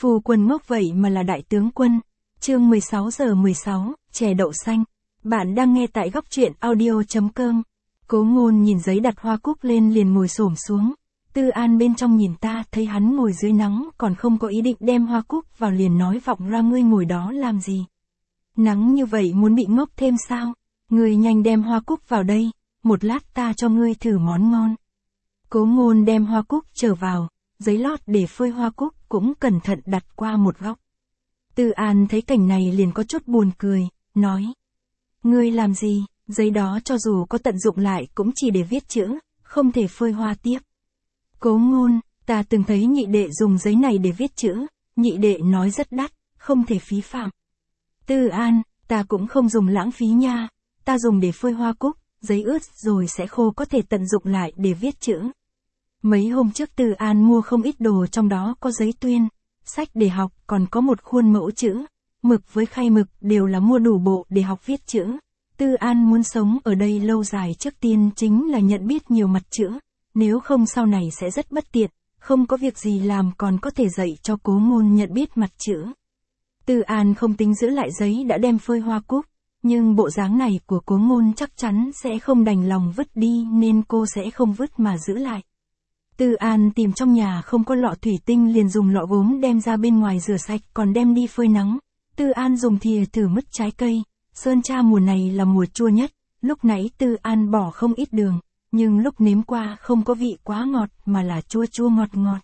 Phu quân ngốc vậy mà là đại tướng quân. Chương 16:16, chè đậu xanh. Bạn đang nghe tại góc truyện audio.com. Cố Ngôn nhìn giấy đặt hoa cúc lên liền ngồi xổm xuống. Tư An bên trong nhìn ta thấy hắn ngồi dưới nắng còn không có ý định đem hoa cúc vào liền nói vọng ra ngươi ngồi đó làm gì. Nắng như vậy muốn bị ngốc thêm sao? Ngươi nhanh đem hoa cúc vào đây, một lát ta cho ngươi thử món ngon. Cố Ngôn đem hoa cúc trở vào, giấy lót để phơi hoa cúc cũng cẩn thận đặt qua một góc. Tư An thấy cảnh này liền có chút buồn cười, nói. Ngươi làm gì, giấy đó cho dù có tận dụng lại cũng chỉ để viết chữ, không thể phơi hoa tiếp. Cố Ngôn, ta từng thấy nhị đệ dùng giấy này để viết chữ, nhị đệ nói rất đắt, không thể phí phạm. Tư An, ta cũng không dùng lãng phí nha, ta dùng để phơi hoa cúc, giấy ướt rồi sẽ khô có thể tận dụng lại để viết chữ. Mấy hôm trước Tư An mua không ít đồ trong đó có giấy tuyên, sách để học còn có một khuôn mẫu chữ, mực với khay mực đều là mua đủ bộ để học viết chữ. Tư An muốn sống ở đây lâu dài trước tiên chính là nhận biết nhiều mặt chữ, nếu không sau này sẽ rất bất tiện, không có việc gì làm còn có thể dạy cho Cố Ngôn nhận biết mặt chữ. Tư An không tính giữ lại giấy đã đem phơi hoa cúc, nhưng bộ dáng này của Cố Ngôn chắc chắn sẽ không đành lòng vứt đi nên cô sẽ không vứt mà giữ lại. Tư An tìm trong nhà không có lọ thủy tinh liền dùng lọ gốm đem ra bên ngoài rửa sạch còn đem đi phơi nắng. Tư An dùng thìa thử mứt trái cây, sơn tra mùa này là mùa chua nhất, lúc nãy Tư An bỏ không ít đường, nhưng lúc nếm qua không có vị quá ngọt mà là chua chua ngọt ngọt.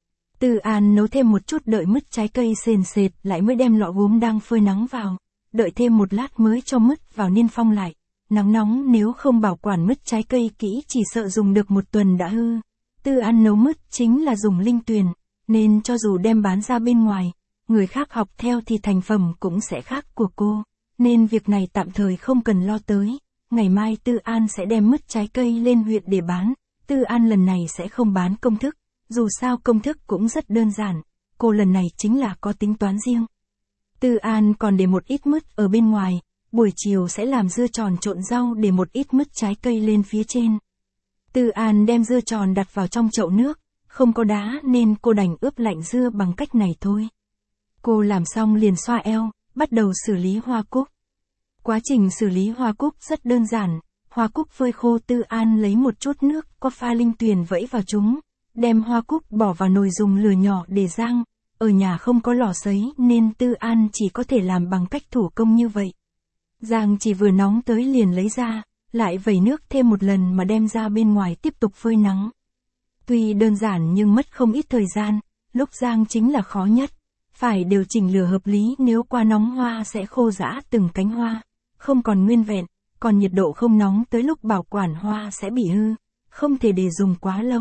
Tư An nấu thêm một chút đợi mứt trái cây sền sệt lại mới đem lọ gốm đang phơi nắng vào, đợi thêm một lát mới cho mứt vào niêm phong lại. Nắng nóng nếu không bảo quản mứt trái cây kỹ chỉ sợ dùng được một tuần đã hư. Tư An nấu mứt chính là dùng linh tuyền, nên cho dù đem bán ra bên ngoài, người khác học theo thì thành phẩm cũng sẽ khác của cô, nên việc này tạm thời không cần lo tới. Ngày mai Tư An sẽ đem mứt trái cây lên huyện để bán. Tư An lần này sẽ không bán công thức, dù sao công thức cũng rất đơn giản, cô lần này chính là có tính toán riêng. Tư An còn để một ít mứt ở bên ngoài, buổi chiều sẽ làm dưa tròn trộn rau để một ít mứt trái cây lên phía trên. Tư An đem dưa tròn đặt vào trong chậu nước, không có đá nên cô đành ướp lạnh dưa bằng cách này thôi. Cô làm xong liền xoa eo, bắt đầu xử lý hoa cúc. Quá trình xử lý hoa cúc rất đơn giản, hoa cúc phơi khô Tư An lấy một chút nước có pha linh tuyền vẫy vào chúng, đem hoa cúc bỏ vào nồi dùng lửa nhỏ để rang. Ở nhà không có lò sấy nên Tư An chỉ có thể làm bằng cách thủ công như vậy. Rang chỉ vừa nóng tới liền lấy ra, lại vẩy nước thêm một lần mà đem ra bên ngoài tiếp tục phơi nắng. Tuy đơn giản nhưng mất không ít thời gian, lúc rang chính là khó nhất. Phải điều chỉnh lửa hợp lý nếu quá nóng hoa sẽ khô rã từng cánh hoa, không còn nguyên vẹn, còn nhiệt độ không nóng tới lúc bảo quản hoa sẽ bị hư, không thể để dùng quá lâu.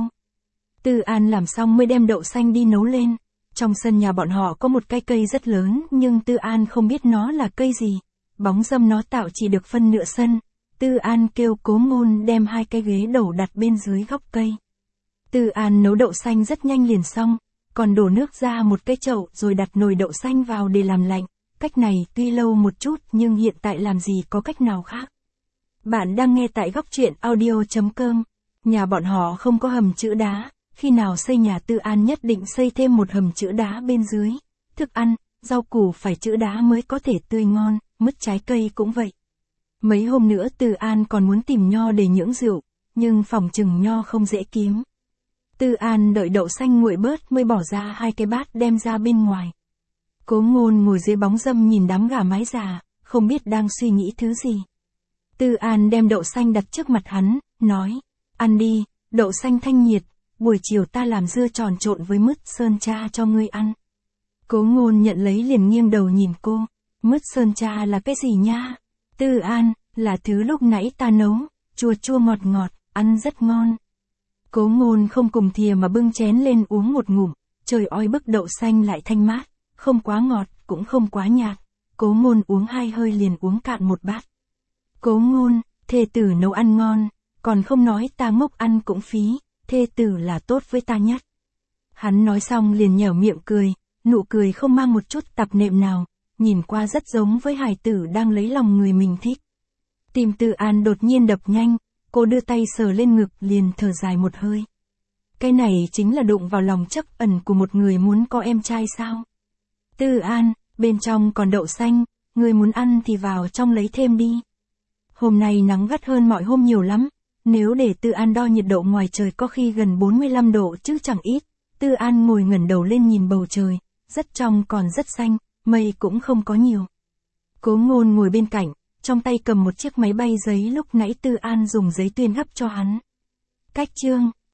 Tư An làm xong mới đem đậu xanh đi nấu lên. Trong sân nhà bọn họ có một cái cây rất lớn nhưng Tư An không biết nó là cây gì, bóng râm nó tạo chỉ được phân nửa sân. Tư An kêu Cố Ngôn đem 2 cái ghế đẩu đặt bên dưới gốc cây. Tư An nấu đậu xanh rất nhanh liền xong, còn đổ nước ra một cái chậu rồi đặt nồi đậu xanh vào để làm lạnh. Cách này tuy lâu một chút nhưng hiện tại làm gì có cách nào khác. Bạn đang nghe tại góc truyện audio.com. Nhà bọn họ không có hầm chữ đá, khi nào xây nhà Tư An nhất định xây thêm một hầm chữ đá bên dưới. Thức ăn, rau củ phải chữ đá mới có thể tươi ngon, mứt trái cây cũng vậy. Mấy hôm nữa Tư An còn muốn tìm nho để nhưỡng rượu, nhưng phòng chừng nho không dễ kiếm. Tư An đợi đậu xanh nguội bớt mới bỏ ra 2 cái bát đem ra bên ngoài. Cố Ngôn ngồi dưới bóng râm nhìn đám gà mái già, không biết đang suy nghĩ thứ gì. Tư An đem đậu xanh đặt trước mặt hắn, nói, ăn đi, đậu xanh thanh nhiệt, buổi chiều ta làm dưa tròn trộn với mứt sơn tra cho ngươi ăn. Cố Ngôn nhận lấy liền nghiêng đầu nhìn cô, mứt sơn tra là cái gì nha? Tư An, là thứ lúc nãy ta nấu, chua chua ngọt ngọt, ăn rất ngon. Cố Ngôn không cùng thìa mà bưng chén lên uống một ngụm, trời oi bức đậu xanh lại thanh mát, không quá ngọt, cũng không quá nhạt. Cố Ngôn uống 2 hơi liền uống cạn một bát. Cố Ngôn, thê tử nấu ăn ngon, còn không nói ta ngốc ăn cũng phí, thê tử là tốt với ta nhất. Hắn nói xong liền nhếch miệng cười, nụ cười không mang một chút tạp nệm nào, nhìn qua rất giống với hài tử đang lấy lòng người mình thích. Tim Tư An đột nhiên đập nhanh, cô đưa tay sờ lên ngực liền thở dài một hơi. Cái này chính là đụng vào lòng trắc ẩn của một người muốn có em trai sao? Tư An, bên trong còn đậu xanh, người muốn ăn thì vào trong lấy thêm đi. Hôm nay nắng gắt hơn mọi hôm nhiều lắm, nếu để Tư An đo nhiệt độ ngoài trời có khi gần 45 độ chứ chẳng ít. Tư An ngồi ngẩng đầu lên nhìn bầu trời, rất trong còn rất xanh, mây cũng không có nhiều. Cố Ngôn ngồi bên cạnh, trong tay cầm một chiếc máy bay giấy lúc nãy Tư An dùng giấy tuyên gấp cho hắn. Cách chương